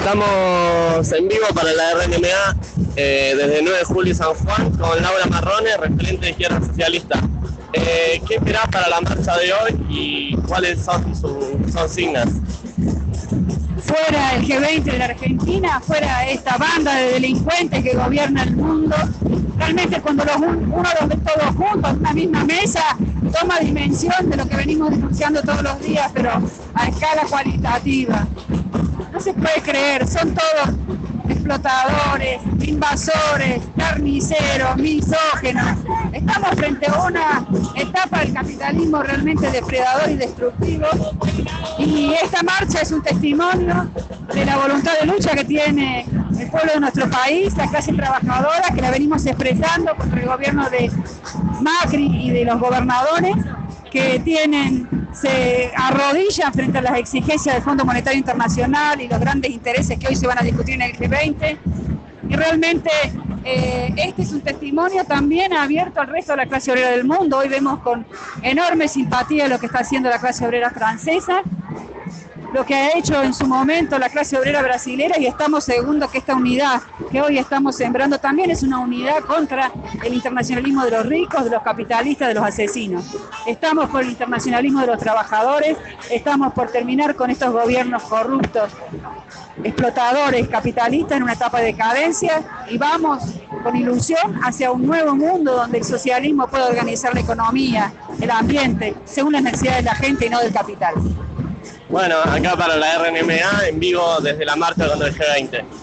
Estamos en vivo para la RNMA desde 9 de julio y San Juan con Laura Marrone, referente de Izquierda Socialista. ¿Qué esperás para la marcha de hoy y cuáles son sus consignas? Fuera el G20 de la Argentina, fuera esta banda de delincuentes que gobierna el mundo. Realmente cuando uno los ve todos juntos en una misma mesa, toma dimensión de lo que venimos denunciando todos los días, pero a escala cualitativa. No se puede creer, son todos explotadores, invasores, carniceros, misógenos. Estamos frente a una etapa del capitalismo realmente depredador y destructivo, y esta marcha es un testimonio de la voluntad de lucha que tiene el pueblo de nuestro país, la clase trabajadora, que la venimos expresando contra el gobierno de Macri y de los gobernadores que se arrodillan frente a las exigencias del Fondo Monetario Internacional y los grandes intereses que hoy se van a discutir en el G20. Y realmente este es un testimonio también abierto al resto de la clase obrera del mundo. Hoy vemos con enorme simpatía lo que está haciendo la clase obrera francesa, lo que ha hecho en su momento la clase obrera brasilera, y estamos seguros que esta unidad que hoy estamos sembrando también es una unidad contra el internacionalismo de los ricos, de los capitalistas, de los asesinos. Estamos por el internacionalismo de los trabajadores, estamos por terminar con estos gobiernos corruptos, explotadores, capitalistas en una etapa de decadencia, y vamos con ilusión hacia un nuevo mundo donde el socialismo puede organizar la economía, el ambiente, según las necesidades de la gente y no del capital. Bueno, acá para la RNMA en vivo desde la marcha contra el G20.